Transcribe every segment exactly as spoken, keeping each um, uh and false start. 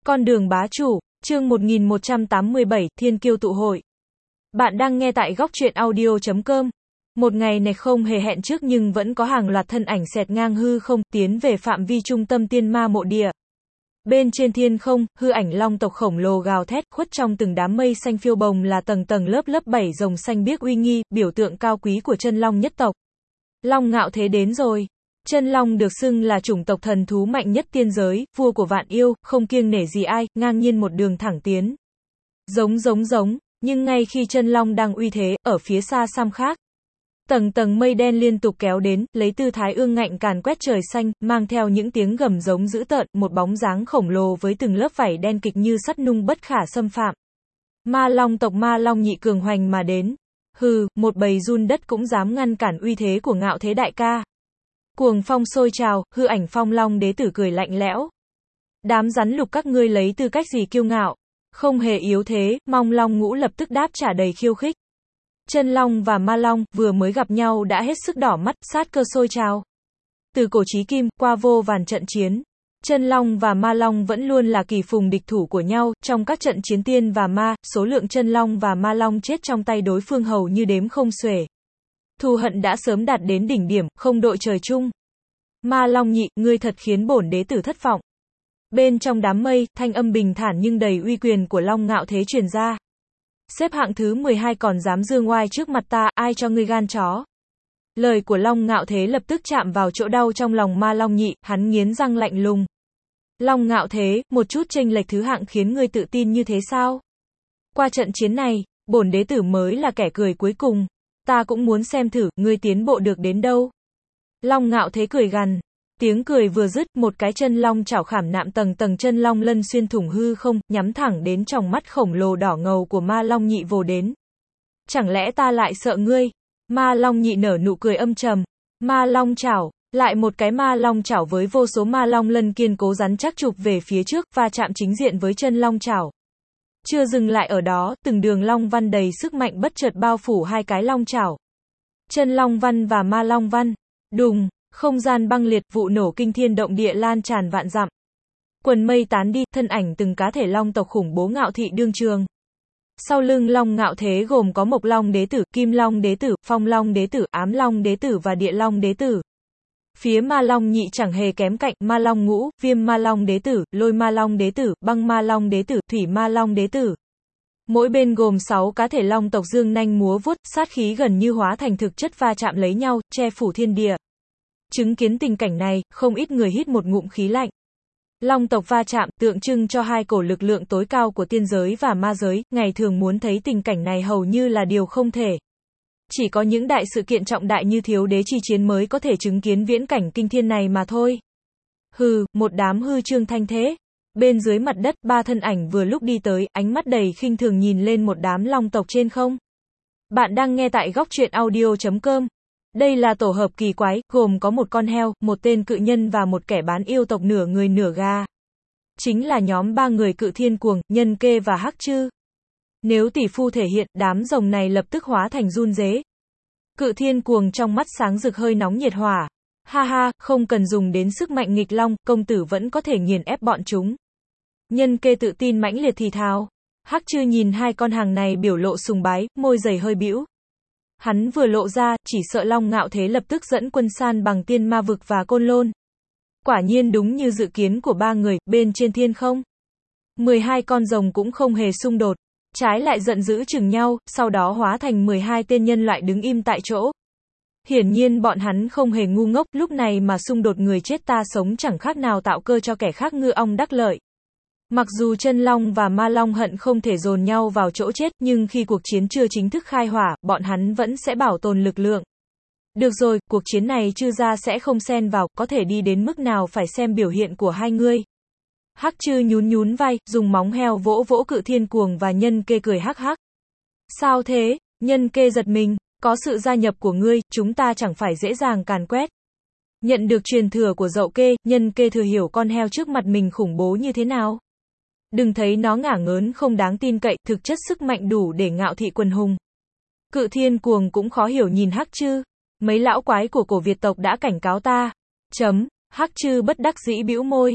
Con đường bá chủ, chương một nghìn một trăm tám mươi bảy, Thiên Kiêu tụ hội. Bạn đang nghe tại góc truyện audio chấm com. Một ngày này không hề hẹn trước nhưng vẫn có hàng loạt thân ảnh xẹt ngang hư không, tiến về phạm vi trung tâm tiên ma mộ địa. Bên trên thiên không, hư ảnh long tộc khổng lồ gào thét, khuất trong từng đám mây xanh phiêu bồng là tầng tầng lớp lớp bảy rồng xanh biếc uy nghi, biểu tượng cao quý của chân long nhất tộc. Long Ngạo Thế đến rồi. Chân long được xưng là chủng tộc thần thú mạnh nhất tiên giới, vua của vạn yêu, không kiêng nể gì ai, ngang nhiên một đường thẳng tiến. Giống giống giống, nhưng ngay khi chân long đang uy thế, ở phía xa xăm khác, tầng tầng mây đen liên tục kéo đến, lấy tư thái ương ngạnh càn quét trời xanh, mang theo những tiếng gầm giống dữ tợn, một bóng dáng khổng lồ với từng lớp vảy đen kịch như sắt nung bất khả xâm phạm. Ma long tộc Ma Long nhị cường hoành mà đến. Hừ, một bầy giun đất cũng dám ngăn cản uy thế của Ngạo Thế đại ca. Cuồng phong sôi trào, hư ảnh phong long đế tử cười lạnh lẽo. Đám rắn lục các ngươi lấy tư cách gì kiêu ngạo? Không hề yếu thế, Mong Long Ngũ lập tức đáp trả đầy khiêu khích. Chân long và ma long, vừa mới gặp nhau đã hết sức đỏ mắt, sát cơ sôi trào. Từ cổ chí kim, qua vô vàn trận chiến, chân long và ma long vẫn luôn là kỳ phùng địch thủ của nhau, trong các trận chiến tiên và ma, số lượng chân long và ma long chết trong tay đối phương hầu như đếm không xuể. Thù hận đã sớm đạt đến đỉnh điểm, không đội trời chung. Ma Long nhị, ngươi thật khiến bổn đế tử thất vọng. Bên trong đám mây, thanh âm bình thản nhưng đầy uy quyền của Long Ngạo Thế truyền ra. Xếp hạng thứ mười hai còn dám dương oai trước mặt ta, ai cho ngươi gan chó? Lời của Long Ngạo Thế lập tức chạm vào chỗ đau trong lòng Ma Long nhị, hắn nghiến răng lạnh lùng. Long Ngạo Thế, một chút chênh lệch thứ hạng khiến ngươi tự tin như thế sao? Qua trận chiến này, bổn đế tử mới là kẻ cười cuối cùng. Ta cũng muốn xem thử, ngươi tiến bộ được đến đâu. Long Ngạo Thế cười gằn. Tiếng cười vừa dứt, một cái chân long chảo khảm nạm tầng tầng chân long lân xuyên thủng hư không, nhắm thẳng đến tròng mắt khổng lồ đỏ ngầu của Ma Long nhị vồ đến. Chẳng lẽ ta lại sợ ngươi? Ma Long nhị nở nụ cười âm trầm. Ma Long chảo, lại một cái Ma Long chảo với vô số Ma Long lân kiên cố rắn chắc chụp về phía trước, va chạm chính diện với chân long chảo. Chưa dừng lại ở đó, từng đường long văn đầy sức mạnh bất chợt bao phủ hai cái long chảo. Chân long văn và ma long văn. Đùng, không gian băng liệt, vụ nổ kinh thiên động địa lan tràn vạn dặm. Quần mây tán đi, thân ảnh từng cá thể long tộc khủng bố ngạo thị đương trường. Sau lưng Long Ngạo Thế gồm có Mộc Long đế tử, Kim Long đế tử, Phong Long đế tử, Ám Long đế tử và Địa Long đế tử. Phía Ma Long nhị chẳng hề kém cạnh, Ma Long Ngũ, Viêm Ma Long đế tử, Lôi Ma Long đế tử, Băng Ma Long đế tử, Thủy Ma Long đế tử. Mỗi bên gồm sáu cá thể long tộc dương nanh múa vuốt, sát khí gần như hóa thành thực chất va chạm lấy nhau, che phủ thiên địa. Chứng kiến tình cảnh này, không ít người hít một ngụm khí lạnh. Long tộc va chạm, tượng trưng cho hai cổ lực lượng tối cao của tiên giới và ma giới, ngày thường muốn thấy tình cảnh này hầu như là điều không thể. Chỉ có những đại sự kiện trọng đại như thiếu đế chi chiến mới có thể chứng kiến viễn cảnh kinh thiên này mà thôi. Hừ, một đám hư trương thanh thế. Bên dưới mặt đất, ba thân ảnh vừa lúc đi tới, ánh mắt đầy khinh thường nhìn lên một đám long tộc trên không. Bạn đang nghe tại góc truyện audio chấm com. Đây là tổ hợp kỳ quái, gồm có một con heo, một tên cự nhân và một kẻ bán yêu tộc nửa người nửa gà. Chính là nhóm ba người Cự Thiên Cuồng, Nhân Kê và Hắc Chư. Nếu tỷ phu thể hiện, đám rồng này lập tức hóa thành run rế. Cự Thiên Cuồng trong mắt sáng rực hơi nóng nhiệt hỏa. Ha ha, không cần dùng đến sức mạnh nghịch long, công tử vẫn có thể nghiền ép bọn chúng. Nhân Kê tự tin mãnh liệt thì thào. Hắc Chư nhìn hai con hàng này biểu lộ sùng bái, môi dày hơi bĩu. Hắn vừa lộ ra, chỉ sợ Long Ngạo Thế lập tức dẫn quân san bằng tiên ma vực và côn lôn. Quả nhiên đúng như dự kiến của ba người, bên trên thiên không. mười hai con rồng cũng không hề xung đột, trái lại giận dữ chừng nhau, sau đó hóa thành mười hai tên nhân loại đứng im tại chỗ. Hiển nhiên bọn hắn không hề ngu ngốc, lúc này mà xung đột người chết ta sống chẳng khác nào tạo cơ cho kẻ khác ngư ong đắc lợi. Mặc dù chân long và ma long hận không thể dồn nhau vào chỗ chết, nhưng khi cuộc chiến chưa chính thức khai hỏa, bọn hắn vẫn sẽ bảo tồn lực lượng. Được rồi, cuộc chiến này Chư gia sẽ không xen vào, có thể đi đến mức nào phải xem biểu hiện của hai ngươi. Hắc Chư nhún nhún vai, dùng móng heo vỗ vỗ Cự Thiên Cuồng và Nhân Kê cười hắc hắc. Sao thế? Nhân Kê giật mình, có sự gia nhập của ngươi, chúng ta chẳng phải dễ dàng càn quét. Nhận được truyền thừa của Dậu Kê, Nhân Kê thừa hiểu con heo trước mặt mình khủng bố như thế nào. Đừng thấy nó ngả ngớn không đáng tin cậy, thực chất sức mạnh đủ để ngạo thị quần hùng. Cự Thiên Cuồng cũng khó hiểu nhìn Hắc Chư. Mấy lão quái của cổ Việt tộc đã cảnh cáo ta. Chấm, Hắc Chư bất đắc dĩ bĩu môi.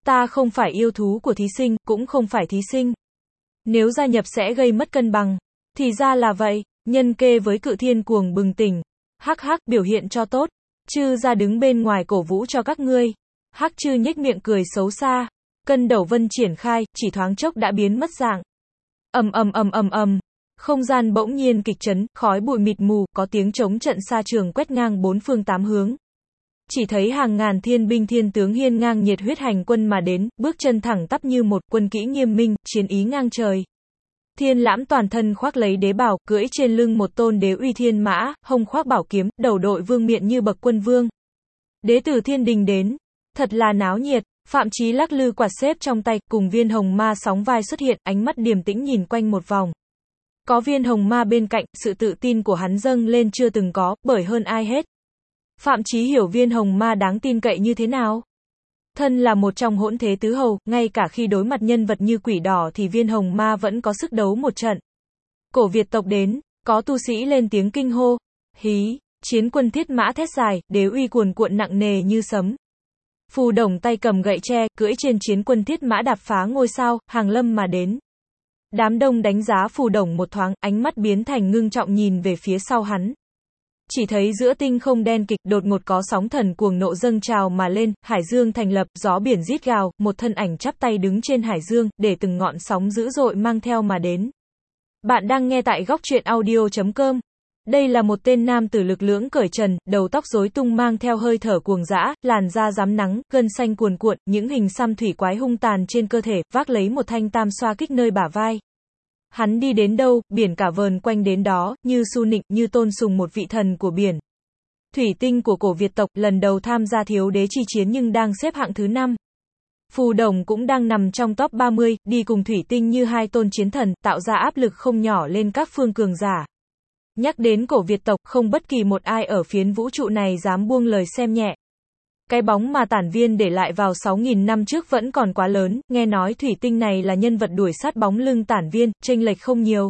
Ta không phải yêu thú của thí sinh, cũng không phải thí sinh. Nếu gia nhập sẽ gây mất cân bằng. Thì ra là vậy, nhân kê với Cự Thiên cuồng bừng tỉnh. Hắc hắc, biểu hiện cho tốt. Chư ra đứng bên ngoài cổ vũ cho các ngươi. Hắc chư nhếch miệng cười xấu xa. Cân Đầu Vân triển khai, chỉ thoáng chốc đã biến mất dạng. Ầm ầm ầm ầm ầm. Không gian bỗng nhiên kịch chấn, khói bụi mịt mù, có tiếng trống trận xa trường quét ngang bốn phương tám hướng. Chỉ thấy hàng ngàn thiên binh thiên tướng hiên ngang nhiệt huyết hành quân mà đến, bước chân thẳng tắp như một quân kỹ nghiêm minh, chiến ý ngang trời. Thiên Lãm toàn thân khoác lấy đế bào, cưỡi trên lưng một tôn đế uy thiên mã, hông khoác bảo kiếm, đầu đội vương miện như bậc quân vương. Đế tử thiên đình đến, thật là náo nhiệt. Phạm Chí lắc lư quạt xếp trong tay, cùng viên hồng ma sóng vai xuất hiện, ánh mắt điềm tĩnh nhìn quanh một vòng. Có viên hồng ma bên cạnh, sự tự tin của hắn dâng lên chưa từng có, bởi hơn ai hết. Phạm Chí hiểu viên hồng ma đáng tin cậy như thế nào. Thân là một trong hỗn thế tứ hầu, ngay cả khi đối mặt nhân vật như quỷ đỏ thì viên hồng ma vẫn có sức đấu một trận. Cổ Việt tộc đến, có tu sĩ lên tiếng kinh hô. Hí, chiến quân thiết mã thét dài, đế uy cuồn cuộn nặng nề như sấm. Phù Đồng tay cầm gậy tre, cưỡi trên chiến quân thiết mã đạp phá ngôi sao, hàng lâm mà đến. Đám đông đánh giá Phù Đồng một thoáng, ánh mắt biến thành ngưng trọng nhìn về phía sau hắn. Chỉ thấy giữa tinh không đen kịch, đột ngột có sóng thần cuồng nộ dâng trào mà lên, hải dương thành lập, gió biển rít gào, một thân ảnh chắp tay đứng trên hải dương, để từng ngọn sóng dữ dội mang theo mà đến. Bạn đang nghe tại góc truyện audio chấm com. Đây là một tên nam tử lực lưỡng cởi trần, đầu tóc rối tung mang theo hơi thở cuồng dã, làn da rám nắng, gân xanh cuồn cuộn, những hình xăm thủy quái hung tàn trên cơ thể, vác lấy một thanh tam xoa kích nơi bả vai. Hắn đi đến đâu, biển cả vờn quanh đến đó, như su nịnh, như tôn sùng một vị thần của biển. Thủy tinh của cổ Việt tộc, lần đầu tham gia thiếu đế chi chiến nhưng đang xếp hạng thứ năm. Phù Đồng cũng đang nằm trong top ba mươi, đi cùng thủy tinh như hai tôn chiến thần, tạo ra áp lực không nhỏ lên các phương cường giả. Nhắc đến cổ Việt tộc, không bất kỳ một ai ở phiến vũ trụ này dám buông lời xem nhẹ. Cái bóng mà Tản Viên để lại vào sáu nghìn năm trước vẫn còn quá lớn, nghe nói thủy tinh này là nhân vật đuổi sát bóng lưng Tản Viên, chênh lệch không nhiều.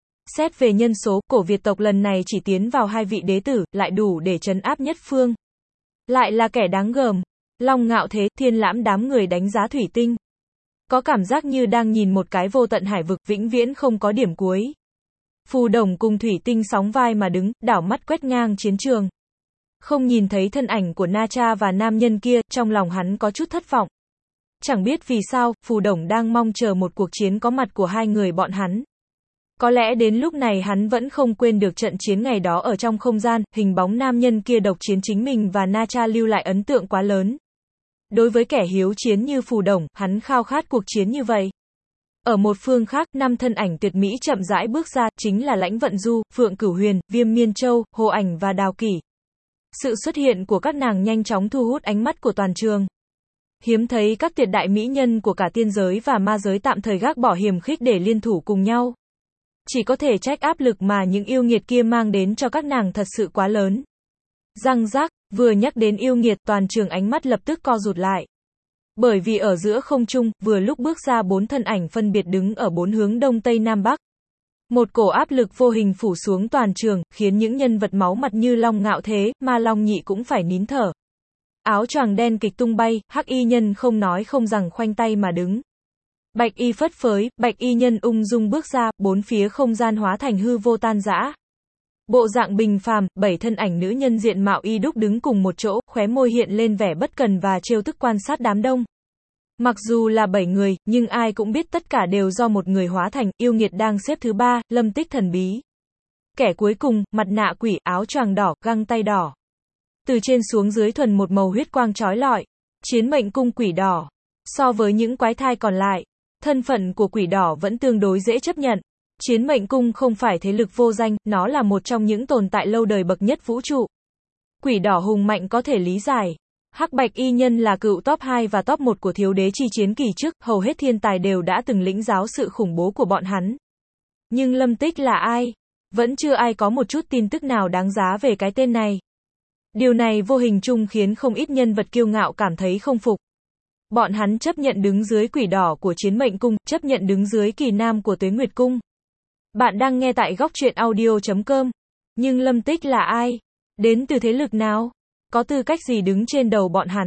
Xét về nhân số, cổ Việt tộc lần này chỉ tiến vào hai vị đế tử, lại đủ để trấn áp nhất phương. Lại là kẻ đáng gờm. Long Ngạo Thế, Thiên Lãm đám người đánh giá thủy tinh. Có cảm giác như đang nhìn một cái vô tận hải vực vĩnh viễn không có điểm cuối. Phù Đồng cùng thủy tinh sóng vai mà đứng, đảo mắt quét ngang chiến trường. Không nhìn thấy thân ảnh của Na Cha và nam nhân kia, trong lòng hắn có chút thất vọng. Chẳng biết vì sao, Phù Đồng đang mong chờ một cuộc chiến có mặt của hai người bọn hắn. Có lẽ đến lúc này hắn vẫn không quên được trận chiến ngày đó ở trong không gian, hình bóng nam nhân kia độc chiến chính mình và Na Cha lưu lại ấn tượng quá lớn. Đối với kẻ hiếu chiến như Phù Đồng, hắn khao khát cuộc chiến như vậy. Ở một phương khác, năm thân ảnh tuyệt mỹ chậm rãi bước ra, chính là Lãnh Vận Du, Phượng Cửu Huyền, Viêm Miên Châu, Hồ Ảnh và Đào Kỷ. Sự xuất hiện của các nàng nhanh chóng thu hút ánh mắt của toàn trường. Hiếm thấy các tuyệt đại mỹ nhân của cả tiên giới và ma giới tạm thời gác bỏ hiềm khích để liên thủ cùng nhau. Chỉ có thể trách áp lực mà những yêu nghiệt kia mang đến cho các nàng thật sự quá lớn. Răng rác, vừa nhắc đến yêu nghiệt, toàn trường ánh mắt lập tức co rụt lại. Bởi vì ở giữa không trung, vừa lúc bước ra bốn thân ảnh phân biệt đứng ở bốn hướng đông tây nam bắc. Một cổ áp lực vô hình phủ xuống toàn trường, khiến những nhân vật máu mặt như Long Ngạo Thế, Ma Long Nhị cũng phải nín thở. Áo choàng đen kịch tung bay, hắc y nhân không nói không rằng khoanh tay mà đứng. Bạch y phất phới, bạch y nhân ung dung bước ra, bốn phía không gian hóa thành hư vô tan rã. Bộ dạng bình phàm, bảy thân ảnh nữ nhân diện mạo y đúc đứng cùng một chỗ, khóe môi hiện lên vẻ bất cần và trêu tức quan sát đám đông. Mặc dù là bảy người, nhưng ai cũng biết tất cả đều do một người hóa thành, yêu nghiệt đang xếp thứ ba, Lâm Tích thần bí. Kẻ cuối cùng, mặt nạ quỷ, áo choàng đỏ, găng tay đỏ. Từ trên xuống dưới thuần một màu huyết quang chói lọi. Chiến mệnh cung quỷ đỏ. So với những quái thai còn lại, thân phận của quỷ đỏ vẫn tương đối dễ chấp nhận. Chiến mệnh cung không phải thế lực vô danh, nó là một trong những tồn tại lâu đời bậc nhất vũ trụ. Quỷ đỏ hùng mạnh có thể lý giải. Hắc bạch y nhân là cựu top hai và top một của thiếu đế chi chiến kỳ trước, hầu hết thiên tài đều đã từng lĩnh giáo sự khủng bố của bọn hắn. Nhưng Lâm Tích là ai? Vẫn chưa ai có một chút tin tức nào đáng giá về cái tên này. Điều này vô hình chung khiến không ít nhân vật kiêu ngạo cảm thấy không phục. Bọn hắn chấp nhận đứng dưới quỷ đỏ của Chiến Mệnh Cung, chấp nhận đứng dưới Kỳ Nam của Tuế Nguyệt Cung. Bạn đang nghe tại góc truyện audio chấm com. Nhưng Lâm Tích là ai? Đến từ thế lực nào? Có tư cách gì đứng trên đầu bọn hắn?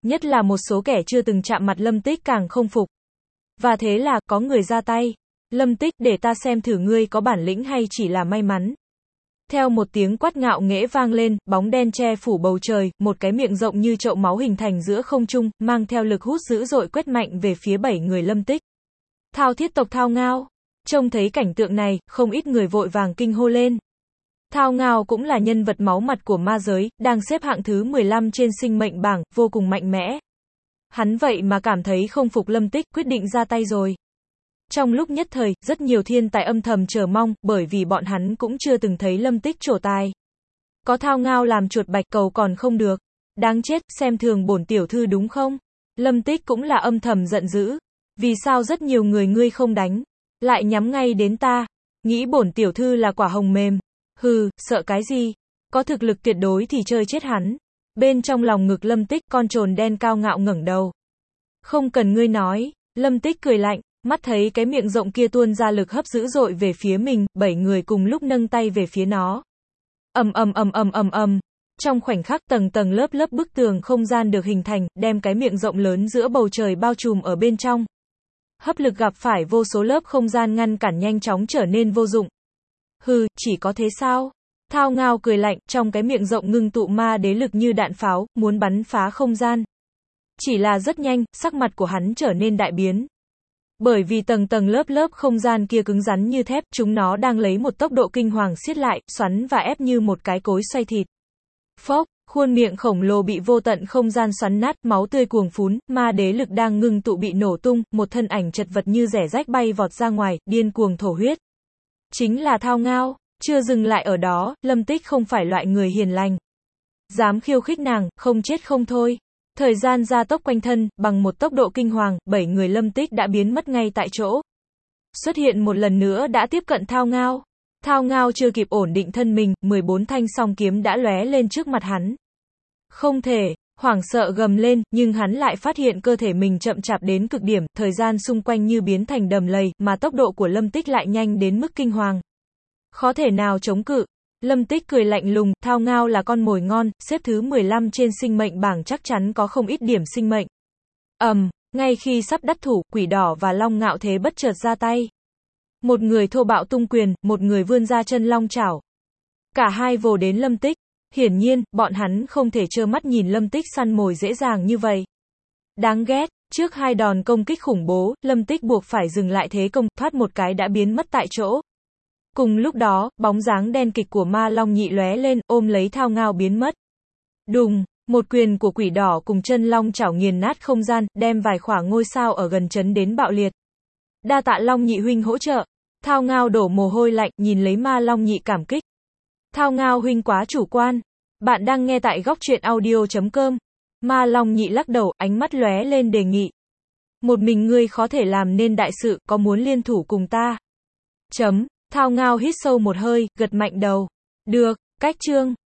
Nhất là một số kẻ chưa từng chạm mặt Lâm Tích càng không phục. Và thế là, có người ra tay. Lâm Tích, để ta xem thử ngươi có bản lĩnh hay chỉ là may mắn. Theo một tiếng quát ngạo nghễ vang lên, bóng đen che phủ bầu trời, một cái miệng rộng như chậu máu hình thành giữa không trung, mang theo lực hút dữ dội quét mạnh về phía bảy người Lâm Tích. Thao thiết tộc Thao Ngao. Trông thấy cảnh tượng này, không ít người vội vàng kinh hô lên. Thao Ngao cũng là nhân vật máu mặt của ma giới, đang xếp hạng thứ mười lăm trên sinh mệnh bảng, vô cùng mạnh mẽ. Hắn vậy mà cảm thấy không phục Lâm Tích, quyết định ra tay rồi. Trong lúc nhất thời, rất nhiều thiên tài âm thầm chờ mong, bởi vì bọn hắn cũng chưa từng thấy Lâm Tích trổ tài. Có Thao Ngao làm chuột bạch cầu còn không được. Đáng chết, xem thường bổn tiểu thư đúng không? Lâm Tích cũng là âm thầm giận dữ. Vì sao rất nhiều người ngươi không đánh, lại nhắm ngay đến ta? Nghĩ bổn tiểu thư là quả hồng mềm. Hừ, sợ cái gì? Có thực lực tuyệt đối thì chơi chết hắn. Bên trong lòng ngực Lâm Tích, con trồn đen cao ngạo ngẩng đầu. Không cần ngươi nói. Lâm Tích cười lạnh, mắt thấy cái miệng rộng kia tuôn ra lực hấp dữ dội về phía mình, bảy người cùng lúc nâng tay về phía nó. Ầm ầm ầm ầm ầm ầm. Trong khoảnh khắc tầng tầng lớp lớp bức tường không gian được hình thành, đem cái miệng rộng lớn giữa bầu trời bao trùm ở bên trong. Hấp lực gặp phải vô số lớp không gian ngăn cản nhanh chóng trở nên vô dụng. Hừ, chỉ có thế sao? Thao Ngao cười lạnh, trong cái miệng rộng ngưng tụ ma đế lực như đạn pháo, muốn bắn phá không gian. Chỉ là rất nhanh, sắc mặt của hắn trở nên đại biến. Bởi vì tầng tầng lớp lớp không gian kia cứng rắn như thép, chúng nó đang lấy một tốc độ kinh hoàng siết lại, xoắn và ép như một cái cối xoay thịt. Phốc, khuôn miệng khổng lồ bị vô tận không gian xoắn nát, máu tươi cuồng phún, ma đế lực đang ngưng tụ bị nổ tung, một thân ảnh chật vật như rẻ rách bay vọt ra ngoài, điên cuồng thổ huyết. Chính là Thao Ngao. Chưa dừng lại ở đó, Lâm Tích không phải loại người hiền lành. Dám khiêu khích nàng, không chết không thôi. Thời gian gia tốc quanh thân, bằng một tốc độ kinh hoàng, bảy người Lâm Tích đã biến mất ngay tại chỗ. Xuất hiện một lần nữa đã tiếp cận Thao Ngao. Thao Ngao chưa kịp ổn định thân mình, mười bốn thanh song kiếm đã lóe lên trước mặt hắn. Không thể, hoảng sợ gầm lên, nhưng hắn lại phát hiện cơ thể mình chậm chạp đến cực điểm, thời gian xung quanh như biến thành đầm lầy, mà tốc độ của Lâm Tích lại nhanh đến mức kinh hoàng. Khó thể nào chống cự. Lâm Tích cười lạnh lùng, Thao Ngao là con mồi ngon, xếp thứ mười lăm trên sinh mệnh bảng chắc chắn có không ít điểm sinh mệnh. Ầm, um, ngay khi sắp đắc thủ, Quỷ Đỏ và Long Ngạo Thế bất chợt ra tay. Một người thô bạo tung quyền, một người vươn ra chân long chảo. Cả hai vồ đến Lâm Tích. Hiển nhiên, bọn hắn không thể trơ mắt nhìn Lâm Tích săn mồi dễ dàng như vậy. Đáng ghét, trước hai đòn công kích khủng bố, Lâm Tích buộc phải dừng lại thế công, thoát một cái đã biến mất tại chỗ. Cùng lúc đó, bóng dáng đen kịch của Ma Long Nhị lóe lên, ôm lấy Thao Ngao biến mất. Đùng, một quyền của Quỷ Đỏ cùng chân long chảo nghiền nát không gian, đem vài khỏa ngôi sao ở gần chấn đến bạo liệt. Đa tạ Long Nhị huynh hỗ trợ. Thao Ngao đổ mồ hôi lạnh, nhìn lấy Ma Long Nhị cảm kích. Thao Ngao huynh quá chủ quan. Bạn đang nghe tại góc truyện audio chấm com. Ma Long Nhị lắc đầu, ánh mắt lóe lên đề nghị. Một mình ngươi khó thể làm nên đại sự, có muốn liên thủ cùng ta? Chấm. Thao Ngao hít sâu một hơi, gật mạnh đầu. Được, cách chương.